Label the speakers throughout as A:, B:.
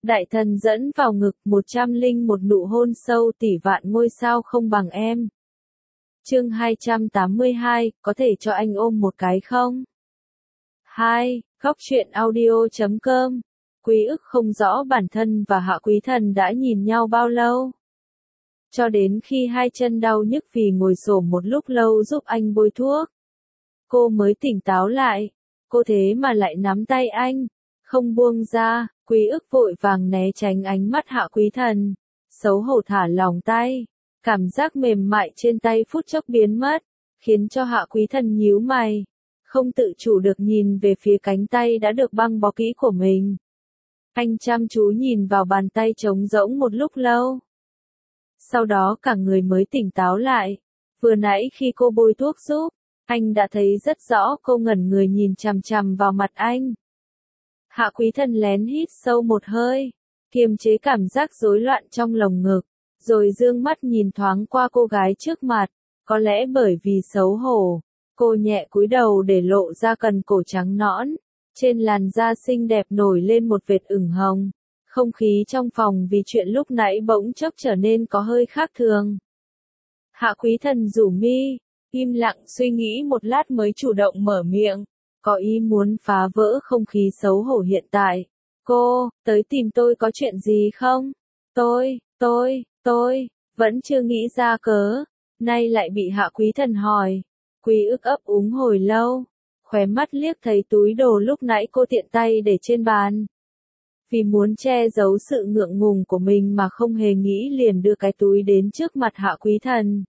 A: Đại thần dẫn vào ngực 101 nụ hôn sâu tỷ vạn ngôi sao không bằng em. Chương 282, có thể cho anh ôm một cái không? 2. Góc truyện audio.com. Quý ức không rõ bản thân và Hạ Quý Thần đã nhìn nhau bao lâu. Cho đến khi hai chân đau nhức vì ngồi xổm một lúc lâu giúp anh bôi thuốc. Cô mới tỉnh táo lại. Cô thế mà lại nắm tay anh, không buông ra. Quý ức vội vàng né tránh ánh mắt Hạ Quý Thần, xấu hổ thả lỏng tay. Cảm giác mềm mại trên tay phút chốc biến mất, khiến cho Hạ Quý Thần nhíu mày, không tự chủ được nhìn về phía cánh tay đã được băng bó kỹ của mình. Anh chăm chú nhìn vào bàn tay trống rỗng một lúc lâu. Sau đó cả người mới tỉnh táo lại. Vừa nãy khi cô bôi thuốc giúp, anh đã thấy rất rõ cô ngẩn người nhìn chằm chằm vào mặt anh. Hạ Quý Thần lén hít sâu một hơi, kiềm chế cảm giác rối loạn trong lồng ngực, rồi dương mắt nhìn thoáng qua cô gái trước mặt. Có lẽ bởi vì xấu hổ, cô nhẹ cúi đầu để lộ ra cần cổ trắng nõn, trên làn da xinh đẹp nổi lên một vệt ửng hồng. Không khí trong phòng vì chuyện lúc nãy bỗng chốc trở nên có hơi khác thường. Hạ Quý Thần rủ mi, im lặng suy nghĩ một lát mới chủ động mở miệng, có ý muốn phá vỡ không khí xấu hổ hiện tại. Cô, tới tìm tôi có chuyện gì không? Tôi, vẫn chưa nghĩ ra cớ, nay lại bị Hạ Quý Thần hỏi. Quý ức ấp úng hồi lâu, khóe mắt liếc thấy túi đồ lúc nãy cô tiện tay để trên bàn. Vì muốn che giấu sự ngượng ngùng của mình mà không hề nghĩ liền đưa cái túi đến trước mặt Hạ Quý Thần.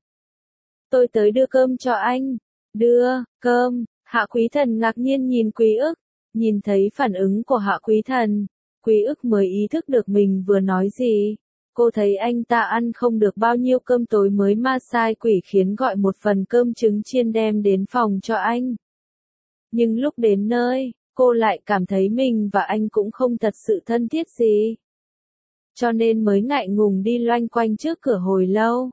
A: Tôi tới đưa cơm cho anh. Đưa, cơm. Hạ Quý Thần ngạc nhiên nhìn Quý ức, nhìn thấy phản ứng của Hạ Quý Thần, Quý ức mới ý thức được mình vừa nói gì. Cô thấy anh ta ăn không được bao nhiêu cơm tối mới ma sai quỷ khiến gọi một phần cơm trứng chiên đem đến phòng cho anh. Nhưng lúc đến nơi, cô lại cảm thấy mình và anh cũng không thật sự thân thiết gì. Cho nên mới ngại ngùng đi loanh quanh trước cửa hồi lâu.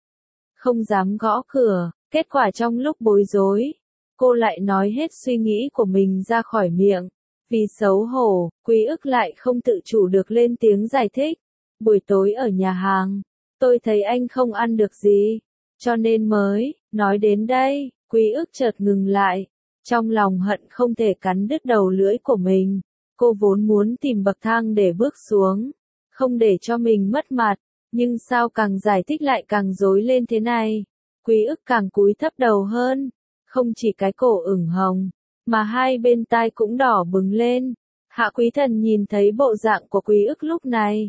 A: Không dám gõ cửa, kết quả trong lúc bối rối, cô lại nói hết suy nghĩ của mình ra khỏi miệng. Vì xấu hổ, Quý ức lại không tự chủ được lên tiếng giải thích. Buổi tối ở nhà hàng, tôi thấy anh không ăn được gì, cho nên mới nói đến đây. Quý ức chợt ngừng lại, trong lòng hận không thể cắn đứt đầu lưỡi của mình. Cô vốn muốn tìm bậc thang để bước xuống, không để cho mình mất mặt, nhưng sao càng giải thích lại càng rối lên thế này. Quý ức càng cúi thấp đầu hơn, không chỉ cái cổ ửng hồng, mà hai bên tai cũng đỏ bừng lên. Hạ Quý Thần nhìn thấy bộ dạng của Quý ức lúc này,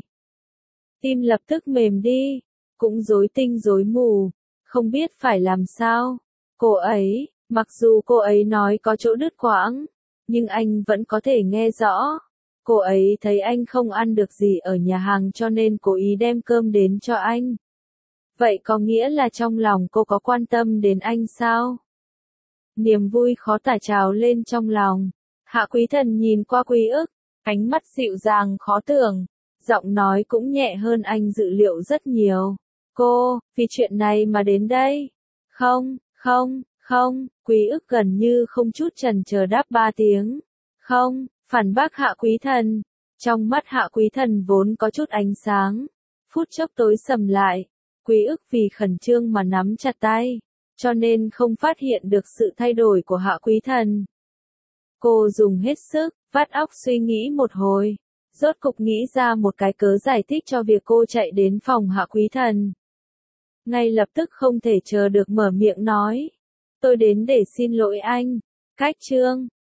A: tim lập tức mềm đi, cũng rối tinh rối mù, không biết phải làm sao. Cô ấy, mặc dù cô ấy nói có chỗ đứt quãng, nhưng anh vẫn có thể nghe rõ. Cô ấy thấy anh không ăn được gì ở nhà hàng cho nên cố ý đem cơm đến cho anh. Vậy có nghĩa là trong lòng cô có quan tâm đến anh sao? Niềm vui khó tả trào lên trong lòng. Hạ Quý Thần nhìn qua Quý ức, ánh mắt dịu dàng khó tưởng, giọng nói cũng nhẹ hơn anh dự liệu rất nhiều. Cô, vì chuyện này mà đến đây? Không, Quý ức gần như không chút chần chờ đáp 3 tiếng. Không, phản bác Hạ Quý Thần. Trong mắt Hạ Quý Thần vốn có chút ánh sáng, phút chốc tối sầm lại. Quý ức vì khẩn trương mà nắm chặt tay, cho nên không phát hiện được sự thay đổi của Hạ Quý Thần. Cô dùng hết sức, vắt óc suy nghĩ một hồi, rốt cục nghĩ ra một cái cớ giải thích cho việc cô chạy đến phòng Hạ Quý Thần. Ngay lập tức không thể chờ được mở miệng nói. Tôi đến để xin lỗi anh. Cách chương